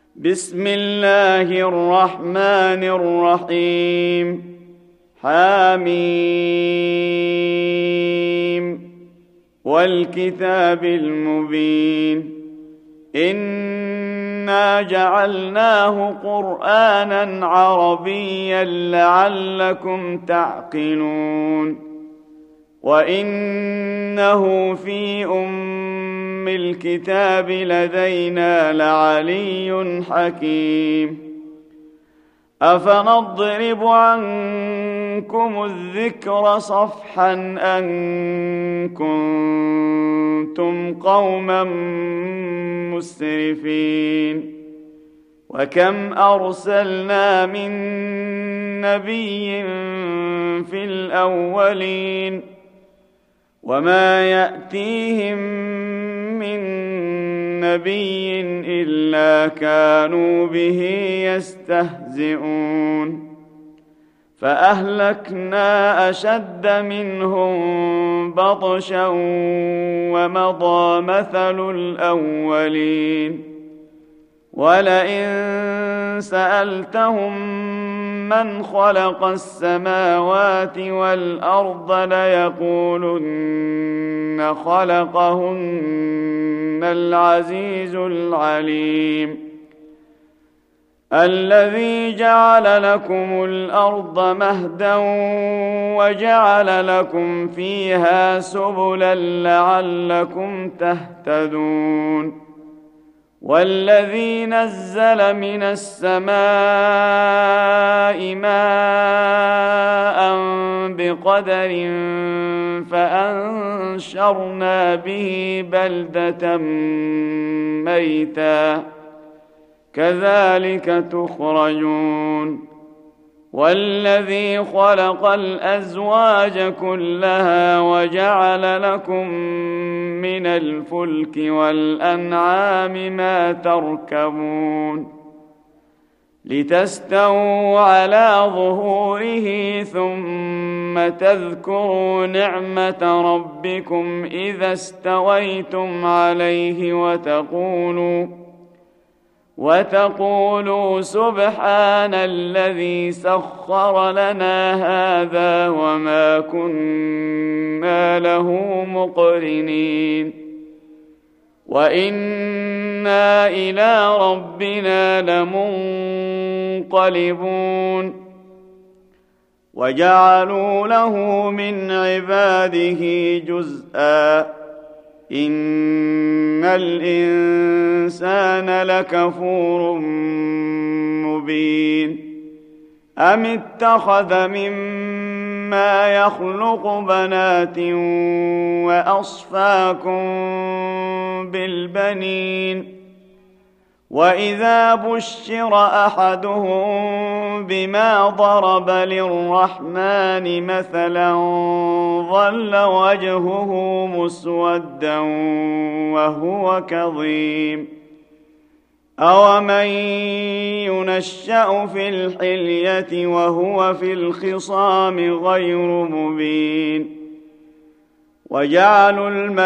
بسم الله الرحمن الرحيم. حميم والكتاب المبين. إنا جعلناه قرآنا عربيا لعلكم تعقلون. وإنه في الكتاب لدينا لعلي حكيم. أفنضرب عنكم الذكر صفحا أن كنتم قوما مسرفين. وكم أرسلنا من نبي في الأولين وما يأتيهم من نبي إلا كانوا به يستهزئون. فأهلكنا أشد منهم بطشا ومضى مثل الأولين. ولئن سألتهم من خلق السماوات والأرض ليقولن خلقهن العزيز العليم. الذي جعل لكم الأرض مهدا وجعل لكم فيها سبلا لعلكم تهتدون. والذي نزل من السماء ماء بقدر فأنشرنا به بلدة ميتا كذلك تخرجون. والذي خلق الأزواج كلها وجعل لكم من الفلك والأنعام ما تركبون لتستووا على ظهوره ثم تذكروا نعمة ربكم إذا استويتم عليه وتقولوا سبحان الذي سخر لنا هذا وما كنا له مقرنين وإنا إلى ربنا لمنقلبون. وجعلوا له من عباده جزءا إن الإنسان لكفور مبين. أم اتخذ مما يخلق بنات وأصفاكم بالبنين. وإذا بشر أحدهم بما ضرب للرحمن مثلا ظل وجهه مسودا وهو كظيم. أومن ينشأ في الحلية وهو في الخصام غير مبين. وجعلوا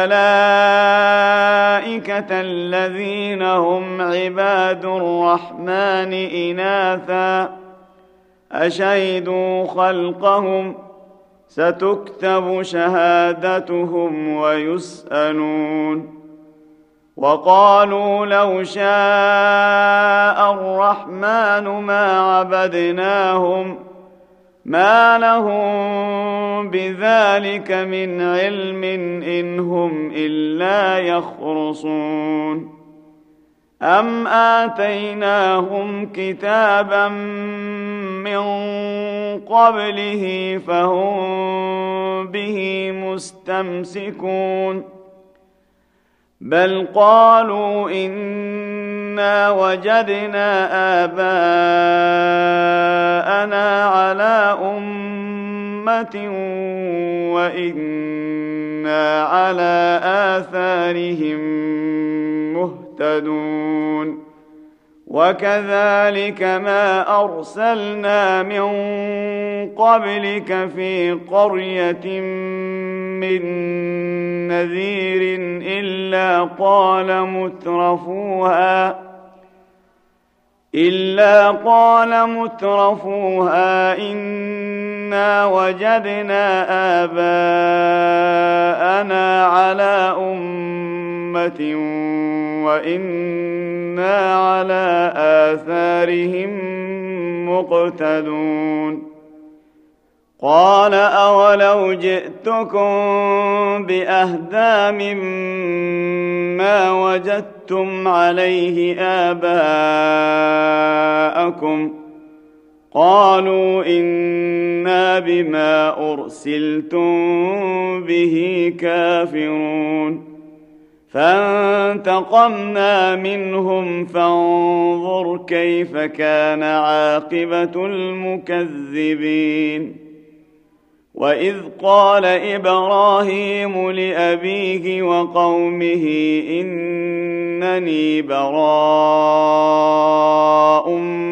الملائكة الذين هم عباد الرحمن إناثا أشهدوا خلقهم ستكتب شهادتهم ويسألون. وقالوا لو شاء الرحمن ما عبدناهم ما لهم بذلك من علم إن هم إلا يخرصون. أم آتيناهم كتابا من قبله فهم به مستمسكون. بل قالوا إنا وجدنا آباءنا على أمة وإنا على آثارهم مهتدون. وكذلك ما أرسلنا من قبلك في قرية من نذير إلا إلا قال مترفوها إنا وجدنا آباءنا على أمة وإنا على آثارهم مقتدون قال أولو جئتكم بأهدى مما وجدتم عليه آباءكم قالوا إنا بما أرسلتم به كافرون فانتقمنا منهم فانظر كيف كان عاقبة المكذبين وإذ قال إبراهيم لأبيه وقومه إنني براء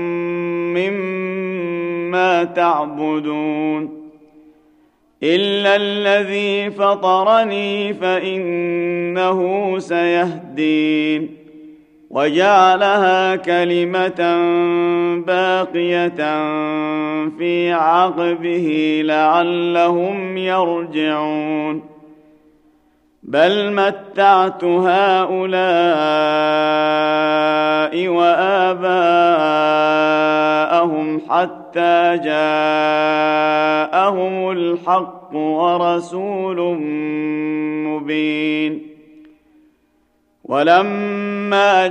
مما تعبدون إلا الذي فطرني فإنه سيهدين وجعلها كلمة باقية في عقبه لعلهم يرجعون بل متعت هؤلاء وآباءهم حتى جاءهم الحق ورسول مبين ولما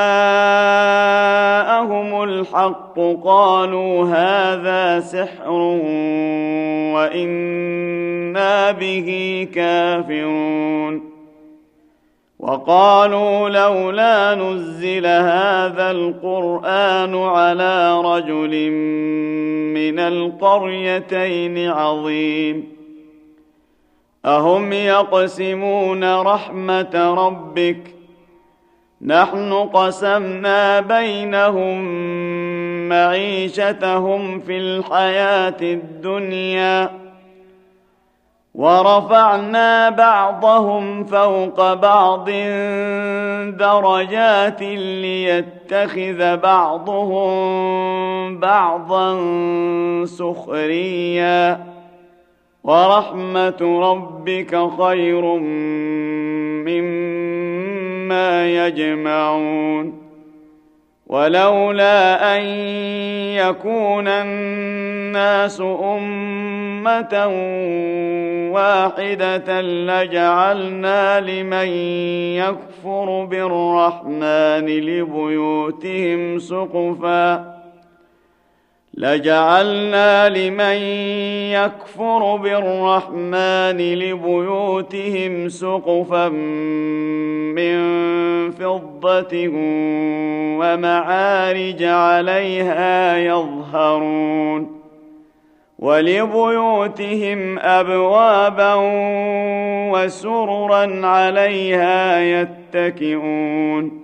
جاءهم الحق قالوا هذا سحر وإنا به كافرون وقالوا لولا نزل هذا القرآن على رجل من القريتين عظيم أهم يقسمون رحمة ربك نحن قسمنا بينهم معيشتهم في الحياة الدنيا ورفعنا بعضهم فوق بعض درجات ليتخذ بعضهم بعضا سخريا ورحمة ربك خير مما يجمعون ولولا أن يكون الناس أمة واحدة لجعلنا لمن يكفر بالرحمن لبيوتهم سقفا من فضة ومعارج عليها يظهرون ولبيوتهم أبوابا وسررا عليها يتكئون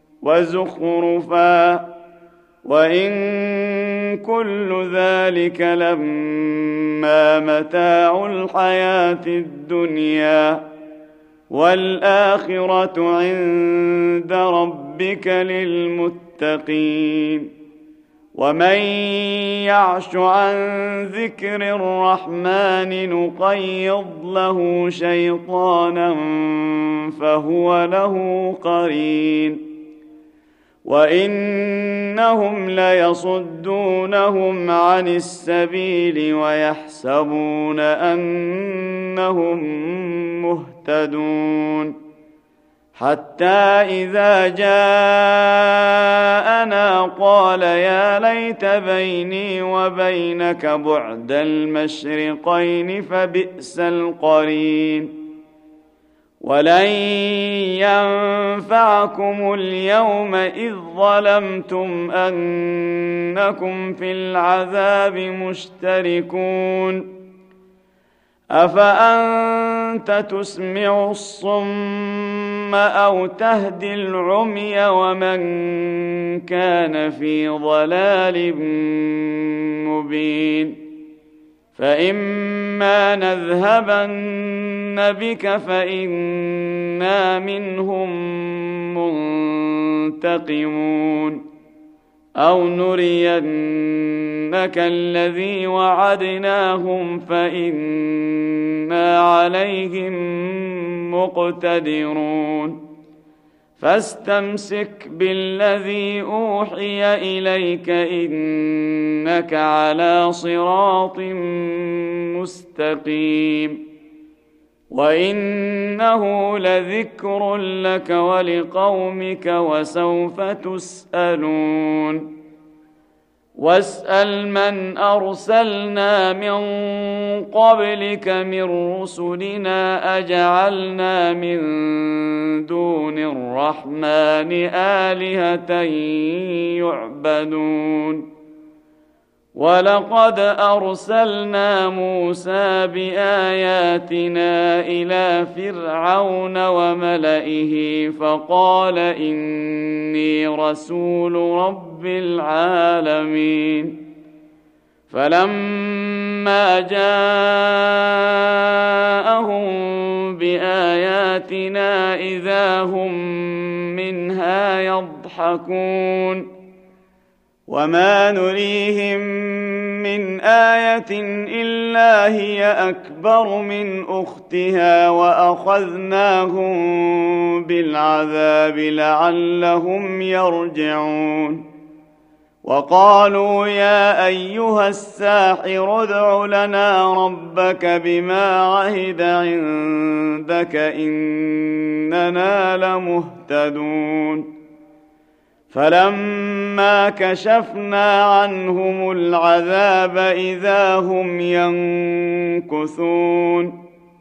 وزخرفا وإن كل ذلك لما متاع الحياة الدنيا والآخرة عند ربك للمتقين ومن يعش عن ذكر الرحمن نقيض له شيطانا فهو له قرين وإنهم ليصدونهم عن السبيل ويحسبون أنهم مهتدون حتى إذا جاءنا قال يا ليت بيني وبينك بعد المشرقين فبئس القرين ولن ينفعكم اليوم إذ ظلمتم أنكم في العذاب مشتركون أفأنت تسمع الصم أو تهدي العمي ومن كان في ضلال مبين فإما نذهبن بك فإنا منهم منتقمون أو نرينك الذي وعدناهم فإنا عليهم مقتدرون فاستمسك بالذي أوحي إليك إنك على صراط مستقيم وإنه لذكر لك ولقومك وسوف تسألون واسأل من أرسلنا من قبلك من رسلنا أجعلنا من دون الرحمن آلهة يعبدون ولقد أرسلنا موسى بآياتنا إلى فرعون وملئه فقال إني رسول رب العالمين فلما جاءهم بآياتنا إذا هم منها يضحكون وما نريهم من آية إلا هي أكبر من أختها وأخذناهم بالعذاب لعلهم يرجعون وقالوا يا أيها الساحر ادع لنا ربك بما عهد عندك إننا لمهتدون فلما كشفنا عنهم العذاب إذا هم ينكثون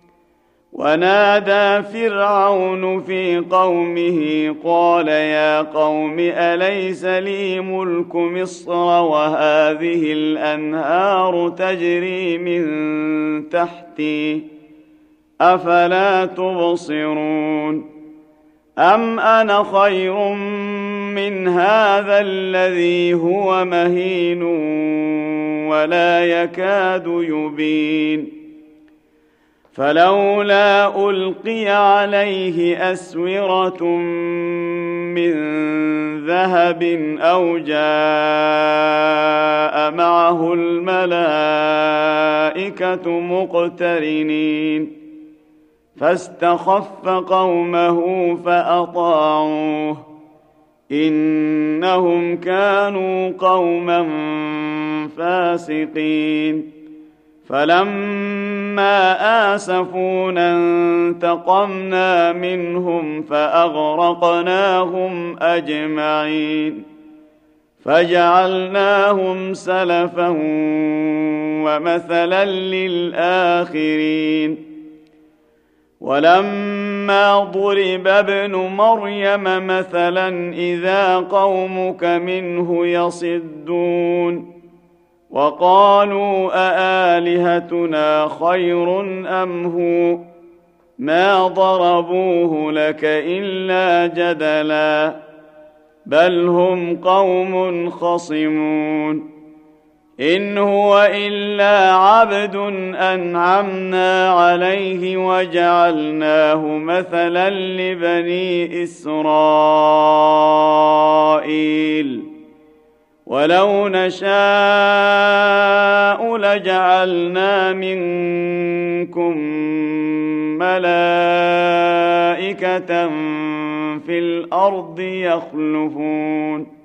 ونادى فرعون في قومه قال يا قوم أليس لي ملك مصر وهذه الأنهار تجري من تحتي أفلا تبصرون أم أنا خير من هذا الذي هو مهين ولا يكاد يبين فلولا ألقي عليه أسورة من ذهب أو جاء معه الملائكة مقترنين فاستخف قومه فأطاعوه إنهم كانوا قوما فاسقين فلما آسفونا انتقمنا منهم فأغرقناهم أجمعين فجعلناهم سلفا ومثلا للآخرين ولما ضرب ابن مريم مثلا إذا قومك منه يصدون وقالوا أآلهتنا خير أم هو ما ضربوه لك إلا جدلا بل هم قوم خصمون إن هو إلا عبد أنعمنا عليه وجعلناه مثلا لبني إسرائيل ولو نشاء لجعلنا منكم ملائكة في الأرض يخلفون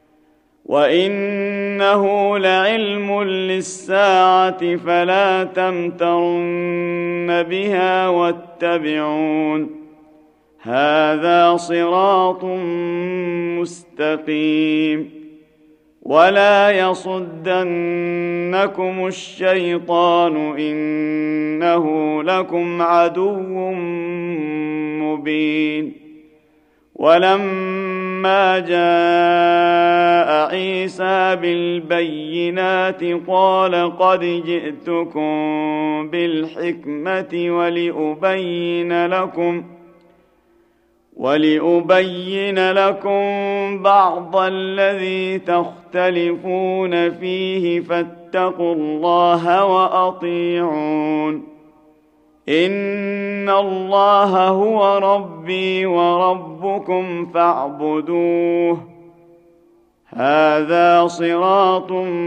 وإنه لعلم للساعة فلا تمترن بها واتبعون هذا صراط مستقيم ولا يصدنكم الشيطان إنه لكم عدو مبين ولما جاء عيسى بالبينات قال قد جئتكم بالحكمة ولأبين لكم بعض الذي تختلفون فيه فاتقوا الله وأطيعون إن الله هو ربي وربكم فاعبدوه هذا صراط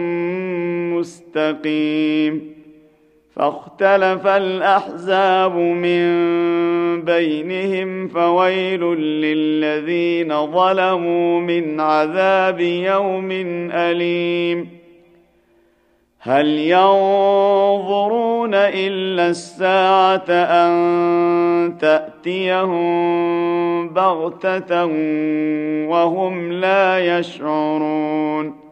مستقيم فاختلف الأحزاب من بينهم فويل للذين ظلموا من عذاب يوم أليم هل ينظرون إلا الساعة أن تأتيهم بغتة وهم لا يشعرون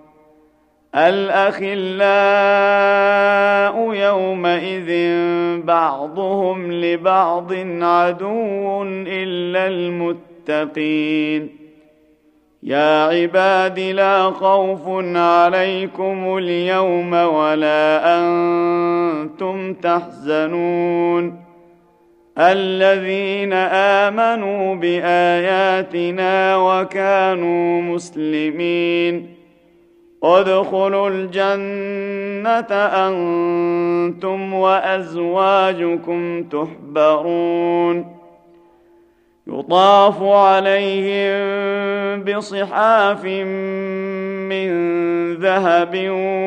الأخلاء يومئذ بعضهم لبعض عدو إلا المتقين يا عباد لا خوف عليكم اليوم ولا أنتم تحزنون الذين آمنوا بآياتنا وكانوا مسلمين ادخلوا الجنة أنتم وأزواجكم تحبرون يطاف عليهم بصحاف من ذهب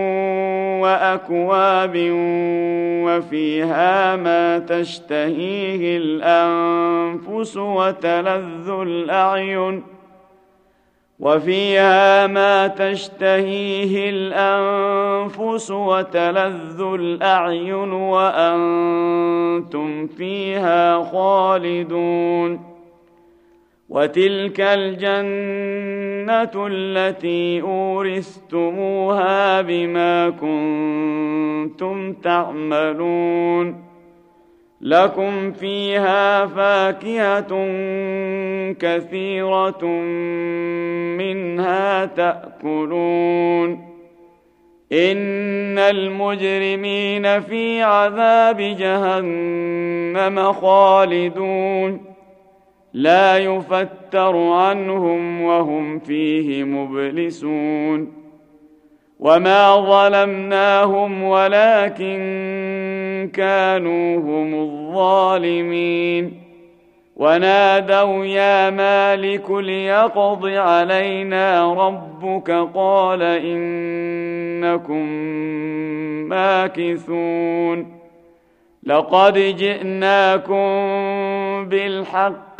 وأكواب وفيها ما تشتهيه الأنفس وتلذ الأعين وأنتم فيها خالدون وتلك الجنة التي أورثتموها بما كنتم تعملون لكم فيها فاكهة كثيرة منها تأكلون إن المجرمين في عذاب جهنم خالدون لا يفتر عنهم وهم فيه مبلسون وما ظلمناهم ولكن كانوا هم الظالمين ونادوا يا مالك ليقض علينا ربك قال إنكم ماكثون لقد جئناكم بالحق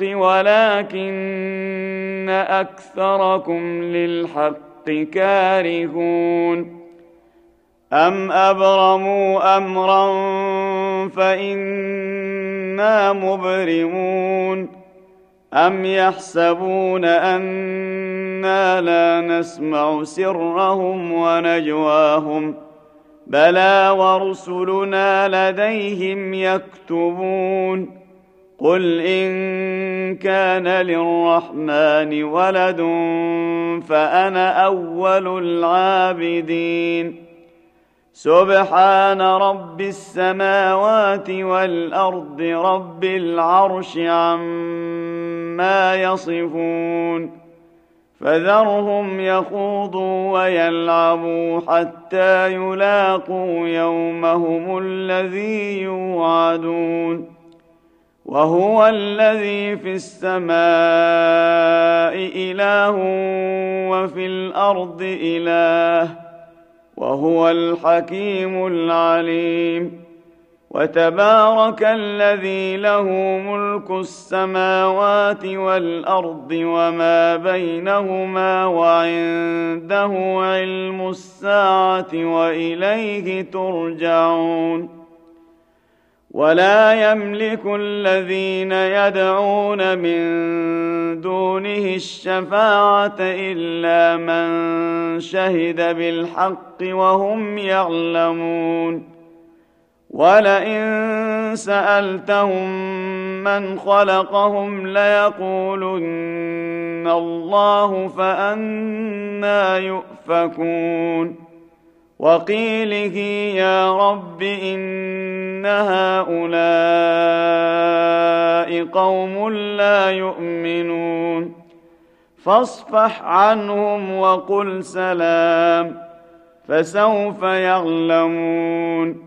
ولكن أكثركم للحق كارهون أم أبرموا أمرا فإنا مبرمون أم يحسبون أنا لا نسمع سرهم ونجواهم بلى ورسلنا لديهم يكتبون قل إن كان للرحمن ولد فأنا أول العابدين سبحان رب السماوات والأرض رب العرش عما يصفون فذرهم يخوضوا ويلعبوا حتى يلاقوا يومهم الذي يوعدون وهو الذي في السماء إله وفي الأرض إله وهو الحكيم العليم وتبارك الذي له ملك السماوات والأرض وما بينهما وعنده علم الساعة وإليه ترجعون ولا يملك الذين يدعون من دونه الشفاعة إلا من شهد بالحق وهم يعلمون ولئن سألتهم من خلقهم ليقولن الله فأنى يؤفكون وقيله يا رب إن هؤلاء قوم لا يؤمنون فاصفح عنهم وقل سلام فسوف يعلمون